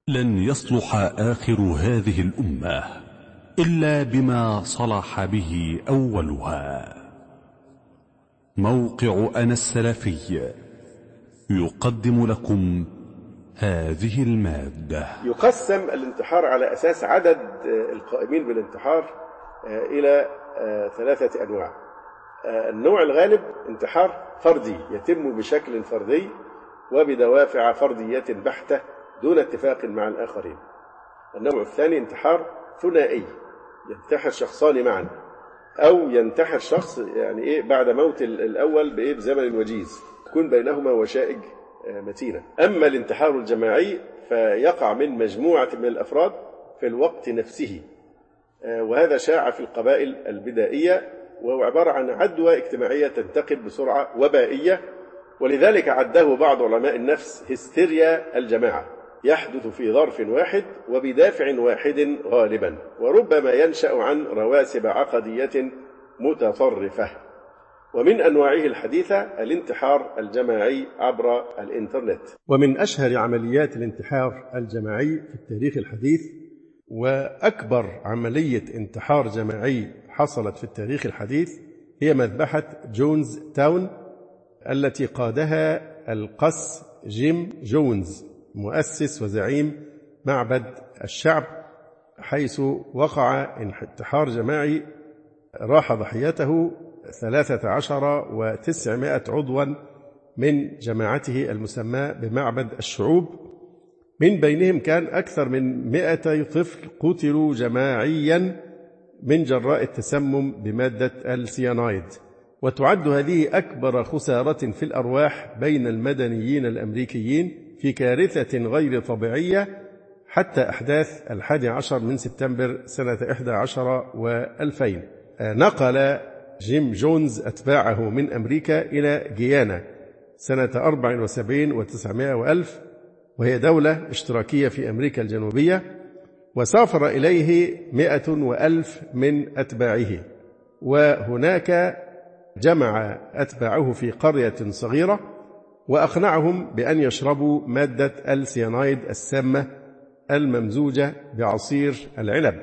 لن يصلح آخر هذه الأمة إلا بما صلح به أولها. موقع أنا السلفي يقدم لكم هذه المادة. يقسم الانتحار على أساس عدد القائمين بالانتحار إلى 3 أنواع. النوع الغالب انتحار فردي يتم بشكل فردي وبدوافع فردية بحتة دون اتفاق مع الآخرين. النوع الثاني انتحار ثنائي ينتحر شخصان معا، أو ينتحر شخص بعد موت الأول بزمن وجيز تكون بينهما وشائج متينة. أما الانتحار الجماعي فيقع من مجموعة من الأفراد في الوقت نفسه، وهذا شاع في القبائل البدائية، وهو عبارة عن عدوى اجتماعية تنتقل بسرعة وبائية، ولذلك عده بعض علماء النفس هستيريا الجماعة، يحدث في ظرف واحد وبدافع واحد غالبا، وربما ينشأ عن رواسب عقدية متطرفة. ومن أنواعه الحديثة الانتحار الجماعي عبر الإنترنت. ومن أشهر عمليات الانتحار الجماعي في التاريخ الحديث، وأكبر عملية انتحار جماعي حصلت في التاريخ الحديث، هي مذبحة جونز تاون التي قادها القس جيم جونز، مؤسس وزعيم معبد الشعب، حيث وقع انتحار جماعي راح ضحيته 13,900 عضوا من جماعته المسماة بمعبد الشعوب. من بينهم كان أكثر من 200 طفل قتلوا جماعيا من جراء التسمم بمادة السيانايد. وتعد هذه أكبر خسارة في الأرواح بين المدنيين الأمريكيين في كارثة غير طبيعية حتى أحداث 11 من سبتمبر سنة 11 و2000. نقل جيم جونز أتباعه من أمريكا إلى جيانا سنة 74 و900 وألف، وهي دولة اشتراكية في أمريكا الجنوبية، وسافر إليه 100,000 من أتباعه، وهناك جمع أتباعه في قرية صغيرة وأقنعهم بأن يشربوا مادة السيانايد السامة الممزوجة بعصير العنب،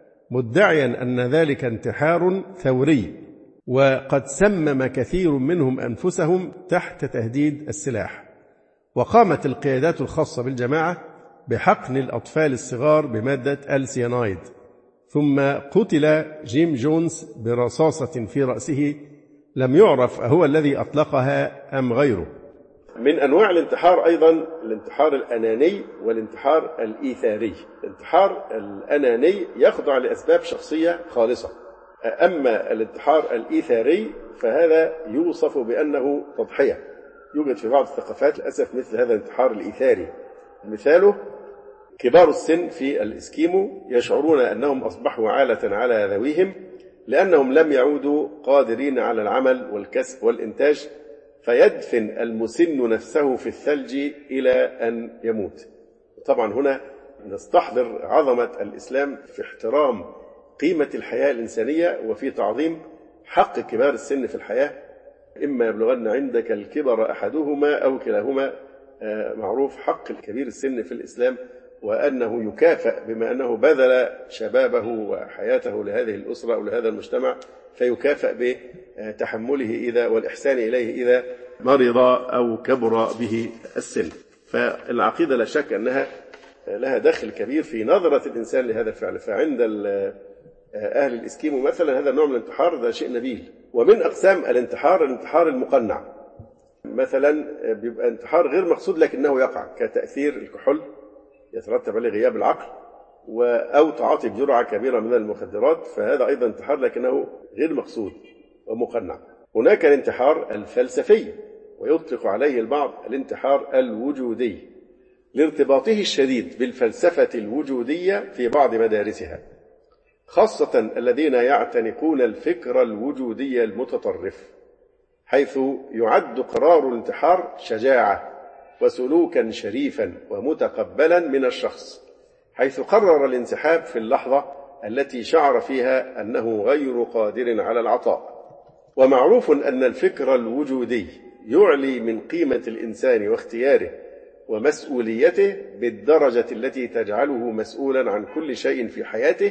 مدعيا أن ذلك انتحار ثوري، وقد سمم كثير منهم أنفسهم تحت تهديد السلاح. وقامت القيادات الخاصة بالجماعة بحقن الأطفال الصغار بمادة السيانايد، ثم قتل جيم جونز برصاصة في رأسه لم يعرف أهو الذي أطلقها أم غيره. من أنواع الانتحار أيضا الانتحار الأناني والانتحار الإيثاري. الانتحار الأناني يخضع لأسباب شخصية خالصة، أما الانتحار الإيثاري فهذا يوصف بأنه تضحية. يوجد في بعض الثقافات للأسف مثل هذا الانتحار الإيثاري، مثاله كبار السن في الإسكيمو يشعرون أنهم أصبحوا عالة على ذويهم لأنهم لم يعودوا قادرين على العمل والكسب والإنتاج، فيدفن المسن نفسه في الثلج إلى أن يموت. طبعا هنا نستحضر عظمة الإسلام في احترام قيمة الحياة الإنسانية وفي تعظيم حق كبار السن في الحياة. إما يبلغن عندك الكبر أحدهما أو كلاهما، معروف حق الكبير السن في الإسلام، وأنه يكافأ بما أنه بذل شبابه وحياته لهذه الأسرة أو لهذا المجتمع، فيكافأ بتحمله إذا والإحسان إليه إذا مرض أو كبر به السن. فالعقيدة لا شك أنها لها دخل كبير في نظرة الإنسان لهذا الفعل. فعند أهل الإسكيمو مثلا هذا النوع من الانتحار ده شيء نبيل. ومن أقسام الانتحار الانتحار المقنع، مثلا بيبقى انتحار غير مقصود لكنه يقع، كتأثير الكحول يترتب عليه غياب العقل، أو تعاطي بجرعة كبيرة من المخدرات، فهذا أيضا انتحار لكنه غير مقصود ومقنع. هناك الانتحار الفلسفي، ويطلق عليه البعض الانتحار الوجودي لارتباطه الشديد بالفلسفة الوجودية في بعض مدارسها، خاصة الذين يعتنقون الفكر الوجودي المتطرف، حيث يعد قرار الانتحار شجاعة وسلوكا شريفا ومتقبلا من الشخص، حيث قرر الانسحاب في اللحظة التي شعر فيها أنه غير قادر على العطاء. ومعروف أن الفكر الوجودي يعلي من قيمة الإنسان واختياره ومسؤوليته بالدرجة التي تجعله مسؤولا عن كل شيء في حياته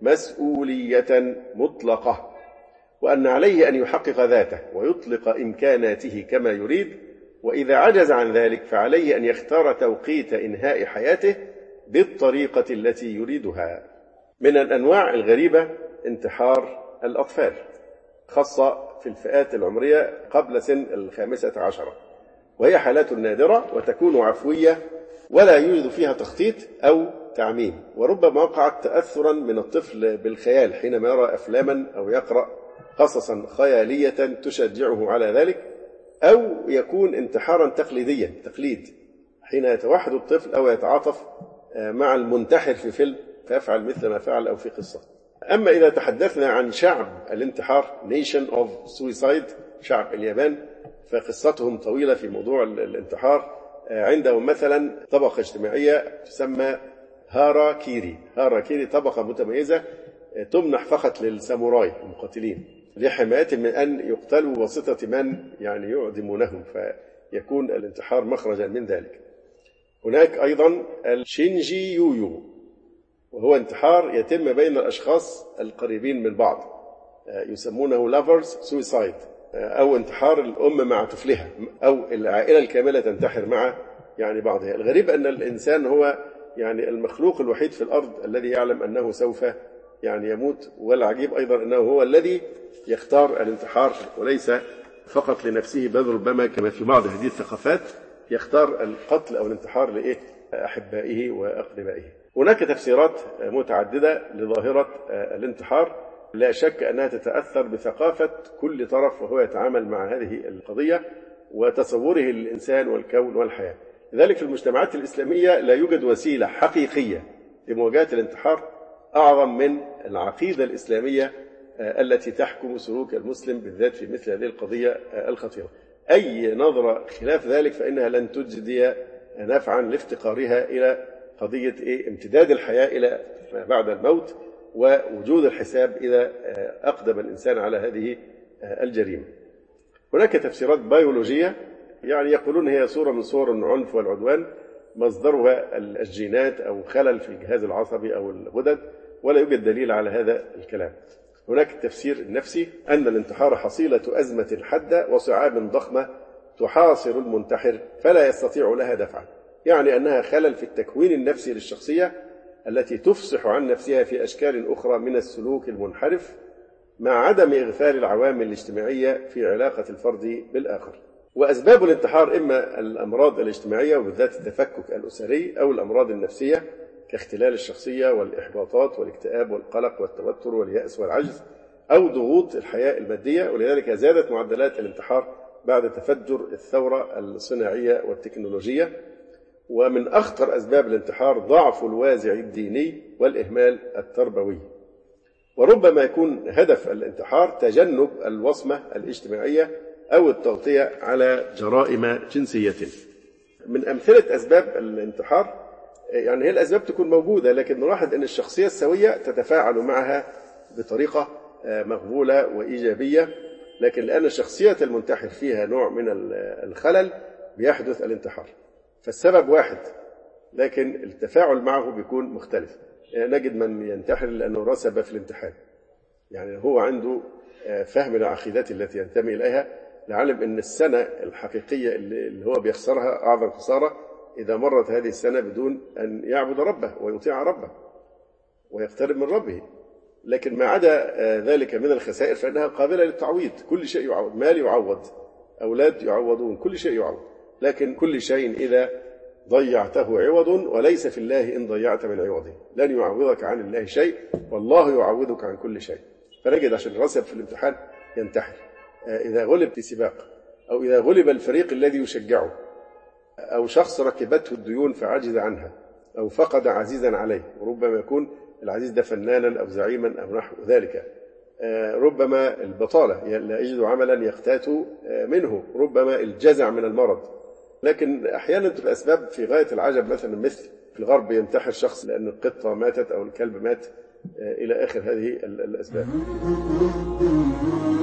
مسؤولية مطلقة، وأن عليه أن يحقق ذاته ويطلق إمكاناته كما يريد، وإذا عجز عن ذلك فعليه أن يختار توقيت إنهاء حياته بالطريقة التي يريدها. من الأنواع الغريبة انتحار الأطفال، خاصة في الفئات العمرية قبل سن 15، وهي حالات نادرة وتكون عفوية ولا يوجد فيها تخطيط أو تعميم، وربما وقعت تأثرا من الطفل بالخيال حينما يرى أفلاما أو يقرأ قصصا خيالية تشجعه على ذلك، أو يكون انتحارا تقليديا تقليد حين يتوحد الطفل أو يتعاطف مع المنتحر في فيلم فيفعل مثل ما فعل أو في قصة. أما إذا تحدثنا عن شعب الانتحار Nation of Suicide، شعب اليابان، فقصتهم طويلة في موضوع الانتحار. عندهم مثلا طبقة اجتماعية تسمى هارا كيري، طبقة متميزة تمنح فقط للساموراي المقاتلين لحمايتهم من أن يقتلوا بواسطة من يعني يعدمونهم، فيكون الانتحار مخرجا من ذلك. هناك أيضا الشينجي يويو، وهو انتحار يتم بين الأشخاص القريبين من بعض، يسمونه lovers suicide، أو انتحار الأم مع طفلها، أو العائلة الكاملة تنتحر مع يعني بعضها. الغريب أن الإنسان هو يعني المخلوق الوحيد في الأرض الذي يعلم أنه سوف يعني يموت، والعجيب أيضا أنه هو الذي يختار الانتحار وليس فقط لنفسه، بل ربما كما في بعض هذه الثقافات يختار القتل أو الانتحار لأحبائه وأقربائه. هناك تفسيرات متعددة لظاهرة الانتحار، لا شك أنها تتأثر بثقافة كل طرف وهو يتعامل مع هذه القضية وتصوره للإنسان والكون والحياة. لذلك في المجتمعات الإسلامية لا يوجد وسيلة حقيقية لمواجهة الانتحار أعظم من العقيدة الإسلامية التي تحكم سلوك المسلم بالذات في مثل هذه القضية الخطيرة. أي نظرة خلاف ذلك فإنها لن تجدي نفعا لافتقارها إلى قضية امتداد الحياة إلى بعد الموت ووجود الحساب إذا أقدم الإنسان على هذه الجريمة. هناك تفسيرات بيولوجية يعني يقولون هي صورة من صور العنف والعدوان، مصدرها الجينات أو خلل في الجهاز العصبي أو الغدد، ولا يوجد دليل على هذا الكلام. هناك التفسير النفسي أن الانتحار حصيلة أزمة حادة وصعاب ضخمة تحاصر المنتحر فلا يستطيع لها دفعا، يعني أنها خلل في التكوين النفسي للشخصية التي تفصح عن نفسها في أشكال أخرى من السلوك المنحرف، مع عدم إغفال العوامل الاجتماعية في علاقة الفرد بالآخر. وأسباب الانتحار إما الأمراض الاجتماعية وبالذات التفكك الأسري، أو الأمراض النفسية كاختلال الشخصية والإحباطات والاكتئاب والقلق والتوتر واليأس والعجز، أو ضغوط الحياة المادية. ولذلك زادت معدلات الانتحار بعد تفجر الثورة الصناعية والتكنولوجية. ومن أخطر أسباب الانتحار ضعف الوازع الديني والإهمال التربوي. وربما يكون هدف الانتحار تجنب الوصمة الاجتماعية أو التغطية على جرائم جنسية. من أمثلة أسباب الانتحار يعني هي الأسباب تكون موجودة، لكن نلاحظ أن الشخصية السوية تتفاعل معها بطريقة مقبولة وإيجابية، لكن لأن شخصية المنتحر فيها نوع من الخلل بيحدث الانتحار. فالسبب واحد لكن التفاعل معه بيكون مختلف. نجد من ينتحر لأنه رسب في الامتحان، يعني هو عنده فهم العقيدات التي ينتمي إليها، لعلم أن السنة الحقيقية اللي هو بيخسرها أعظم خسارة إذا مرت هذه السنة بدون أن يعبد ربه ويطيع ربه ويقترب من ربه. لكن ما عدا ذلك من الخسائر فإنها قابلة للتعويض، كل شيء يعوض، مال يعوض، أولاد يعوضون، كل شيء يعوض. لكن كل شيء إذا ضيعته عوض، وليس في الله إن ضيعت من عوضه، لن يعوضك عن الله شيء والله يعوضك عن كل شيء. فنجد عشان رسب في الامتحان ينتحر، إذا غلب في سباق، أو إذا غلب الفريق الذي يشجعه، أو شخص ركبته الديون فعجز عنها، أو فقد عزيزا عليه، وربما يكون العزيز ده فنانا أو زعيما أو نحو ذلك. ربما البطالة لا يجد عملا يقتات منه، ربما الجزع من المرض. لكن أحيانا تبقى أسباب في غاية العجب، مثلا مثل في الغرب ينتحر شخص لأن القطة ماتت أو الكلب مات إلى آخر هذه الأسباب.